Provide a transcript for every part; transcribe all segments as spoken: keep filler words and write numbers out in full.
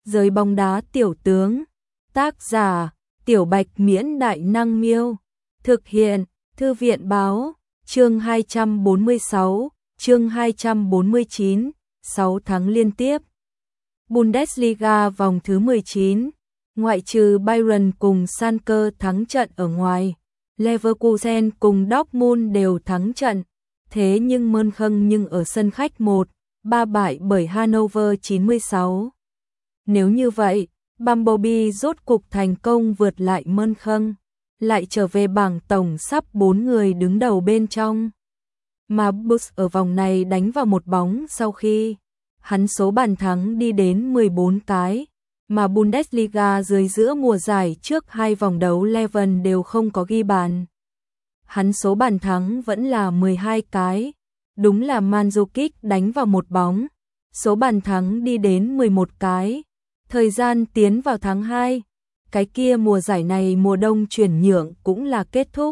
Giới bóng đá tiểu tướng. Tác giả: Tiểu Bạch Miễn Đại Năng Miêu. Thực hiện: Thư viện Báo. Chương hai trăm bốn mươi sáu, chương hai trăm bốn mươi chín, sáu tháng liên tiếp. Bundesliga vòng thứ mười chín, ngoại trừ Bayern cùng Schalke thắng trận ở ngoài, Leverkusen cùng Dortmund đều thắng trận, thế nhưng Mönchen nhưng ở sân khách một ba bại bởi Hannover chín mươi sáu. Nếu như vậy, Bumblebee rốt cục thành công vượt lại Mönchen, lại trở về bảng tổng sắp bốn người đứng đầu bên trong. Mà Buss ở vòng này đánh vào một bóng sau khi hắn số bàn thắng đi đến mười bốn cái, mà Bundesliga dưới giữa mùa giải trước hai vòng đấu Leven đều không có ghi bàn. Hắn số bàn thắng vẫn là mười hai cái, đúng là Mandzukic đánh vào một bóng, số bàn thắng đi đến mười một cái. Thời gian tiến vào tháng hai, cái kia mùa giải này mùa đông chuyển nhượng cũng là kết thúc.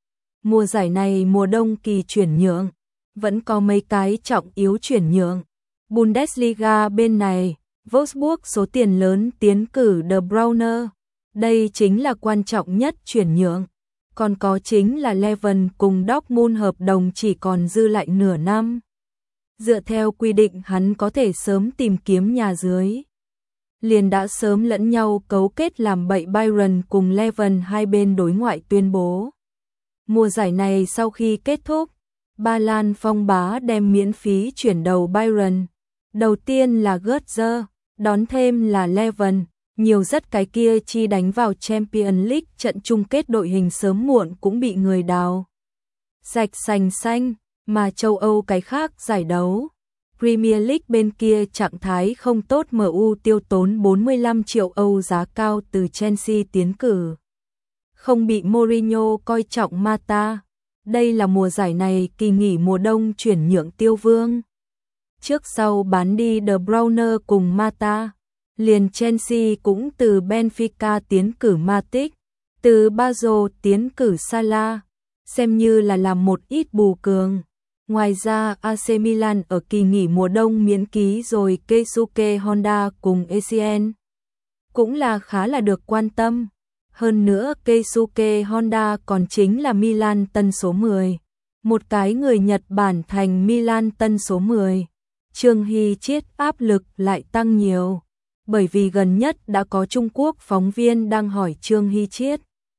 Mùa giải này mùa đông kỳ chuyển nhượng, vẫn có mấy cái trọng yếu chuyển nhượng. Bundesliga bên này, Wolfsburg số tiền lớn tiến cử De Bruyne, đây chính là quan trọng nhất chuyển nhượng. Còn có chính là Leven cùng Dortmund hợp đồng chỉ còn dư lại nửa năm. Dựa theo quy định hắn có thể sớm tìm kiếm nhà dưới. Liền đã sớm lẫn nhau cấu kết làm bậy. Bayern cùng Leven hai bên đối ngoại tuyên bố. Mùa giải này sau khi kết thúc, Ba Lan phong bá đem miễn phí chuyển đầu Bayern. Đầu tiên là Götze, đón thêm là Leven, nhiều rất cái kia chi đánh vào Champions League trận chung kết đội hình sớm muộn cũng bị người đào sạch sành xanh, mà châu Âu cái khác giải đấu. Premier League bên kia trạng thái không tốt, em u tiêu tốn bốn mươi lăm triệu Âu giá cao từ Chelsea tiến cử. Không bị Mourinho coi trọng Mata. Đây là mùa giải này kỳ nghỉ mùa đông chuyển nhượng tiêu vương. Trước sau bán đi De Bruyne cùng Mata, liền Chelsea cũng từ Benfica tiến cử Matic, từ Basel tiến cử Salah, xem như là làm một ít bù cường. Ngoài ra a xê Milan ở kỳ nghỉ mùa đông miễn ký rồi Keisuke Honda cùng a xê en. Cũng là khá là được quan tâm. Hơn nữa Keisuke Honda còn chính là Milan tân số mười. Một cái người Nhật Bản thành Milan tân số mười. Trương Hy Chiết áp lực lại tăng nhiều. Bởi vì gần nhất đã có Trung Quốc phóng viên đang hỏi Trương Hy Chiết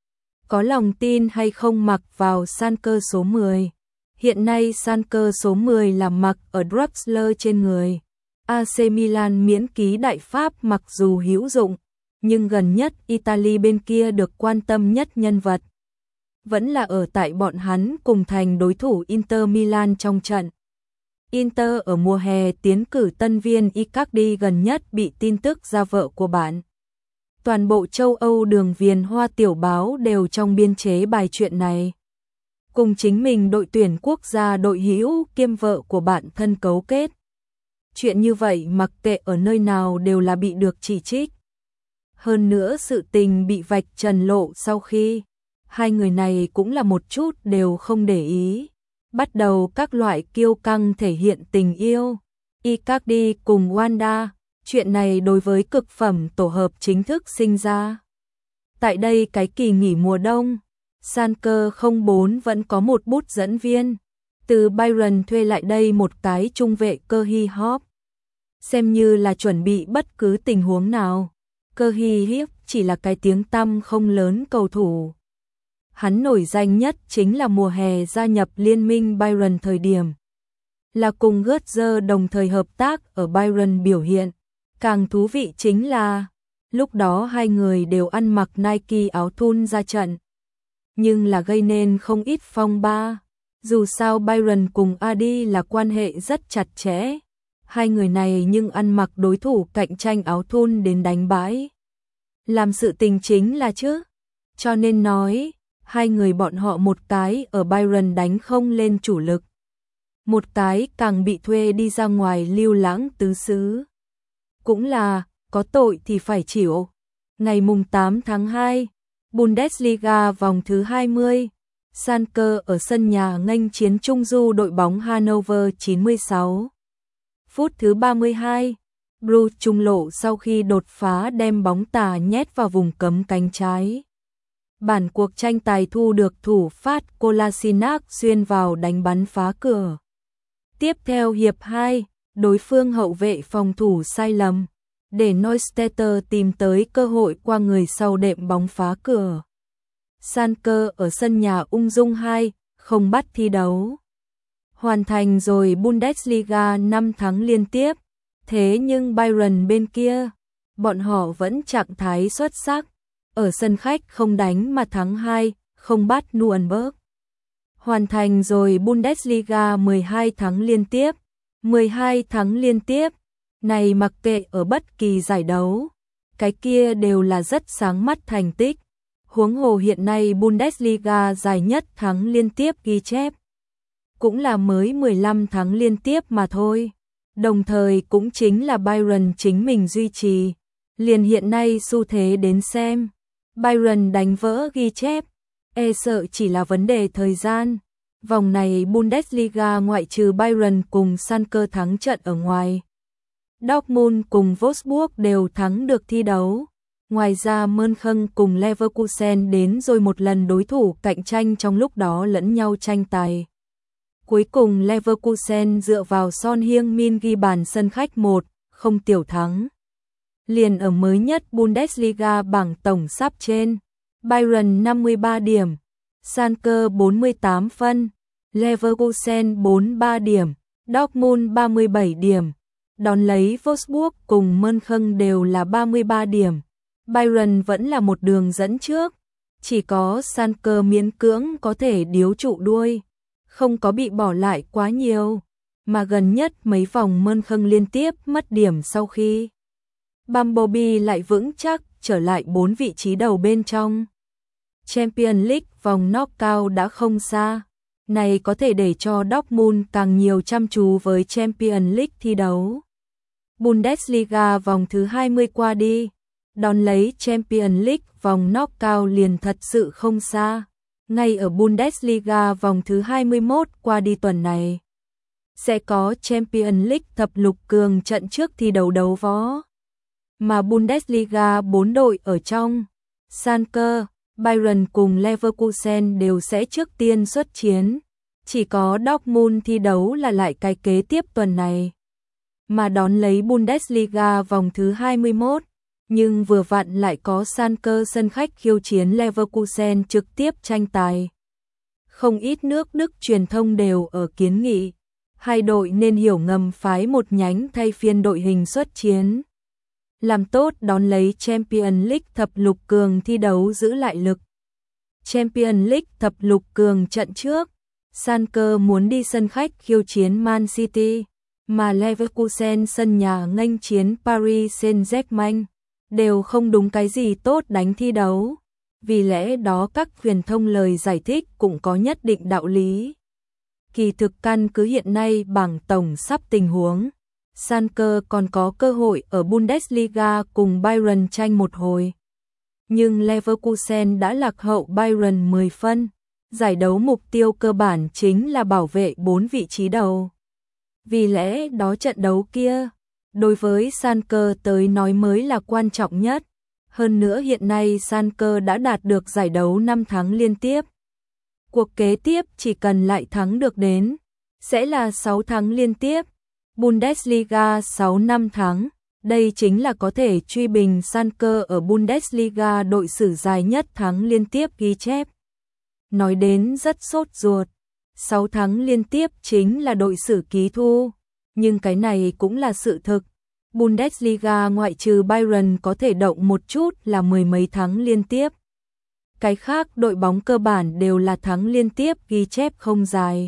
có lòng tin hay không mặc vào Schalke số mười. Hiện nay Schalke số mười là mặc ở Draxler trên người. a xê Milan miễn ký đại Pháp mặc dù hữu dụng, nhưng gần nhất Italy bên kia được quan tâm nhất nhân vật vẫn là ở tại bọn hắn cùng thành đối thủ Inter Milan trong trận. Inter ở mùa hè tiến cử tân viên Icardi, gần nhất bị tin tức ra vợ của bạn. Toàn bộ châu Âu đường viền hoa tiểu báo đều trong biên chế bài chuyện này. Cùng chính mình đội tuyển quốc gia đội hữu kiêm vợ của bạn thân cấu kết. Chuyện như vậy mặc kệ ở nơi nào đều là bị được chỉ trích. Hơn nữa sự tình bị vạch trần lộ sau khi hai người này cũng là một chút đều không để ý. Bắt đầu các loại kiêu căng thể hiện tình yêu. Icardi cùng Wanda, chuyện này đối với cực phẩm tổ hợp chính thức sinh ra. Tại đây cái kỳ nghỉ mùa đông, Schalke không bốn vẫn có một bút dẫn viên. Từ Bayern thuê lại đây một cái trung vệ Cơ Hy Hop. Xem như là chuẩn bị bất cứ tình huống nào. Cơ Hy Hiếp chỉ là cái tiếng tăm không lớn cầu thủ. Hắn nổi danh nhất chính là mùa hè gia nhập liên minh Bayern thời điểm. Là cùng Götze đồng thời hợp tác ở Bayern biểu hiện. Càng thú vị chính là, lúc đó hai người đều ăn mặc Nike áo thun ra trận. Nhưng là gây nên không ít phong ba. Dù sao Bayern cùng Adi là quan hệ rất chặt chẽ. Hai người này nhưng ăn mặc đối thủ cạnh tranh áo thun đến đánh bãi. Làm sự tình chính là chứ. Cho nên nói, hai người bọn họ một cái ở Bayern đánh không lên chủ lực. Một cái càng bị thuê đi ra ngoài lưu lãng tứ xứ. Cũng là, có tội thì phải chịu. Ngày mùng tám tháng hai, Bundesliga vòng thứ hai mươi, Schalke ở sân nhà nghênh chiến trung du đội bóng Hannover chín mươi sáu. Phút thứ ba mươi hai, Bruce trung lộ sau khi đột phá đem bóng tà nhét vào vùng cấm cánh trái. Bản cuộc tranh tài thu được thủ phát Kolasinac xuyên vào đánh bắn phá cửa. Tiếp theo hiệp hai, đối phương hậu vệ phòng thủ sai lầm, để Neustädter tìm tới cơ hội qua người sau đệm bóng phá cửa. Schalke ở sân nhà ung dung hai không bắt thi đấu. Hoàn thành rồi Bundesliga năm tháng liên tiếp, thế nhưng Bayern bên kia, bọn họ vẫn trạng thái xuất sắc, ở sân khách không đánh mà thắng hai không bắt Nürnberg. Hoàn thành rồi Bundesliga mười hai tháng liên tiếp, mười hai tháng liên tiếp, này mặc kệ ở bất kỳ giải đấu, cái kia đều là rất sáng mắt thành tích. Huống hồ hiện nay Bundesliga dài nhất thắng liên tiếp ghi chép, cũng là mới mười lăm tháng liên tiếp mà thôi. Đồng thời cũng chính là Bayern chính mình duy trì. Liền hiện nay xu thế đến xem, Bayern đánh vỡ ghi chép, e sợ chỉ là vấn đề thời gian. Vòng này Bundesliga ngoại trừ Bayern cùng Schalke thắng trận ở ngoài, Dortmund cùng Wolfsburg đều thắng được thi đấu. Ngoài ra Mönchen cùng Leverkusen đến rồi một lần đối thủ cạnh tranh trong lúc đó lẫn nhau tranh tài. Cuối cùng Leverkusen dựa vào Son Heung-min ghi bàn sân khách một không tiểu thắng. Liền ở mới nhất Bundesliga bảng tổng sắp trên, Bayern năm mươi ba điểm, Schalke bốn mươi tám phân, Leverkusen bốn mươi ba điểm, Dortmund ba mươi bảy điểm, đón lấy Wolfsburg cùng Mönchen đều là ba mươi ba điểm. Bayern vẫn là một đường dẫn trước, chỉ có Schalke miễn cưỡng có thể điếu trụ đuôi, không có bị bỏ lại quá nhiều, mà gần nhất mấy vòng Mönchen liên tiếp mất điểm sau khi Bumblebee lại vững chắc trở lại bốn vị trí đầu bên trong. Champions League vòng knockout đã không xa, này có thể để cho Dortmund càng nhiều chăm chú với Champions League thi đấu. Bundesliga vòng thứ hai mươi qua đi, đón lấy Champions League vòng knockout liền thật sự không xa. Ngay ở Bundesliga vòng thứ hai mươi mốt qua đi tuần này, sẽ có Champions League thập lục cường trận trước thi đấu đấu võ. Mà Bundesliga bốn đội ở trong, Schalke, Bayern cùng Leverkusen đều sẽ trước tiên xuất chiến. Chỉ có Dortmund thi đấu là lại cái kế tiếp tuần này, mà đón lấy Bundesliga vòng thứ hai mươi mốt. Nhưng vừa vặn lại có Schalke sân khách khiêu chiến Leverkusen trực tiếp tranh tài. Không ít nước Đức truyền thông đều ở kiến nghị, hai đội nên hiểu ngầm phái một nhánh thay phiên đội hình xuất chiến. Làm tốt đón lấy Champions League thập lục cường thi đấu giữ lại lực. Champions League thập lục cường trận trước, Schalke muốn đi sân khách khiêu chiến Man City, mà Leverkusen sân nhà nghênh chiến Paris Saint-Germain. Đều không đúng cái gì tốt đánh thi đấu, vì lẽ đó các truyền thông lời giải thích cũng có nhất định đạo lý. Kỳ thực căn cứ hiện nay bảng tổng sắp tình huống, Schalke còn có cơ hội ở Bundesliga cùng Bayern tranh một hồi. Nhưng Leverkusen đã lạc hậu Bayern mười phân, giải đấu mục tiêu cơ bản chính là bảo vệ bốn vị trí đầu. Vì lẽ đó trận đấu kia, đối với Schalke tới nói mới là quan trọng nhất. Hơn nữa hiện nay Schalke đã đạt được giải đấu năm tháng liên tiếp. Cuộc kế tiếp chỉ cần lại thắng được đến, sẽ là sáu tháng liên tiếp. Bundesliga sáu năm thắng, đây chính là có thể truy bình Schalke ở Bundesliga đội sử dài nhất thắng liên tiếp ghi chép. Nói đến rất sốt ruột, sáu tháng liên tiếp chính là đội sử ký thu, nhưng cái này cũng là sự thực. Bundesliga ngoại trừ Bayern có thể động một chút là mười mấy tháng liên tiếp. Cái khác đội bóng cơ bản đều là thắng liên tiếp ghi chép không dài.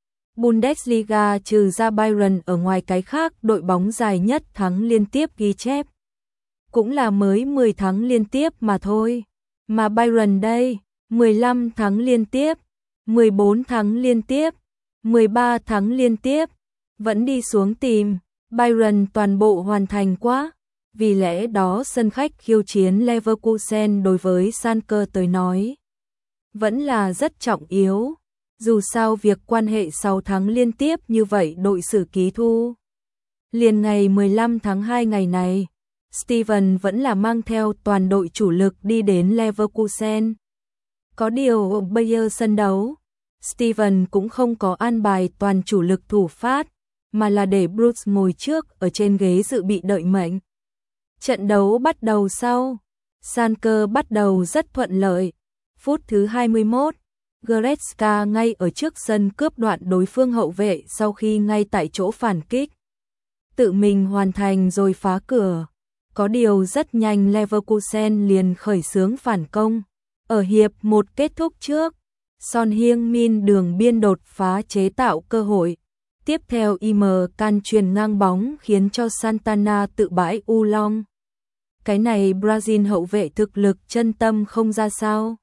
Bundesliga trừ ra Bayern ở ngoài cái khác đội bóng dài nhất thắng liên tiếp ghi chép, cũng là mới mười tháng liên tiếp mà thôi. Mà Bayern đây, mười lăm tháng liên tiếp, mười bốn tháng liên tiếp, mười ba tháng liên tiếp, vẫn đi xuống tìm. Bayern toàn bộ hoàn thành quá, vì lẽ đó sân khách khiêu chiến Leverkusen đối với Schalke tới nói vẫn là rất trọng yếu. Dù sao việc quan hệ sáu tháng liên tiếp như vậy đội sử ký thu Liền ngày mười lăm tháng hai ngày này, Steven vẫn là mang theo toàn đội chủ lực đi đến Leverkusen. Có điều ở Bayer sân đấu, Steven cũng không có an bài toàn chủ lực thủ phát, mà là để Bruce ngồi trước ở trên ghế dự bị đợi mệnh. Trận đấu bắt đầu sau, Schalke bắt đầu rất thuận lợi. Phút thứ hai mươi mốt, Goretzka ngay ở trước sân cướp đoạn đối phương hậu vệ sau khi ngay tại chỗ phản kích. Tự mình hoàn thành rồi phá cửa. Có điều rất nhanh Leverkusen liền khởi xướng phản công. Ở hiệp một kết thúc trước, Son Heung-min đường biên đột phá chế tạo cơ hội. Tiếp theo im can truyền ngang bóng khiến cho Santana tự bãi u long. Cái này Brazil hậu vệ thực lực chân tâm không ra sao.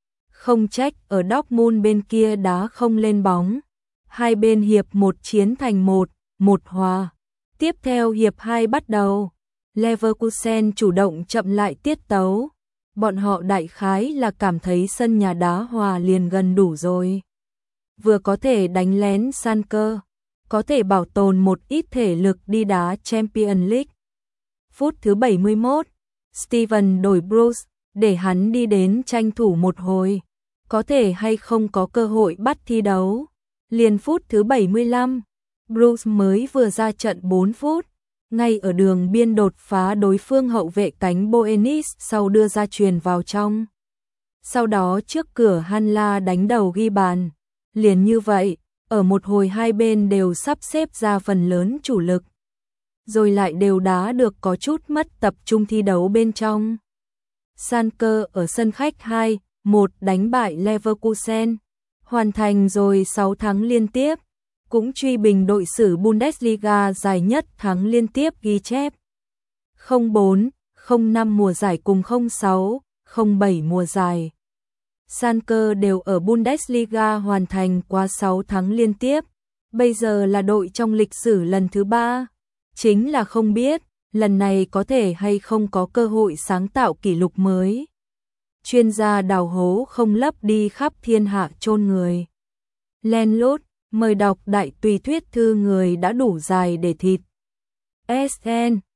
Không trách ở Dortmund bên kia đá không lên bóng. Hai bên hiệp một chiến thành một, một hòa. Tiếp theo hiệp hai bắt đầu. Leverkusen chủ động chậm lại tiết tấu. Bọn họ đại khái là cảm thấy sân nhà đá hòa liền gần đủ rồi. Vừa có thể đánh lén Schalke, có thể bảo tồn một ít thể lực đi đá Champions League. Phút thứ bảy mươi mốt, Steven đổi Bruce, để hắn đi đến tranh thủ một hồi. Có thể hay không có cơ hội bắt thi đấu. Liền phút thứ bảy mươi lăm, Bruce mới vừa ra trận bốn phút. Ngay ở đường biên đột phá đối phương hậu vệ cánh Boenis sau đưa ra chuyền vào trong. Sau đó trước cửa Hanla đánh đầu ghi bàn. Liền như vậy, ở một hồi hai bên đều sắp xếp ra phần lớn chủ lực. Rồi lại đều đá được có chút mất tập trung thi đấu bên trong. Schalke ở sân khách hai một đánh bại Leverkusen. Hoàn thành rồi sáu thắng liên tiếp. Cũng truy bình đội sử Bundesliga dài nhất thắng liên tiếp ghi chép. không bốn, không năm mùa giải cùng không sáu, không bảy mùa giải. Schalke đều ở Bundesliga hoàn thành qua sáu thắng liên tiếp. Bây giờ là đội trong lịch sử lần thứ ba. Chính là không biết, lần này có thể hay không có cơ hội sáng tạo kỷ lục mới. Chuyên gia đào hố không lấp đi khắp thiên hạ chôn người. Len lút, mời đọc đại tùy thuyết thư người đã đủ dài để thịt. ét en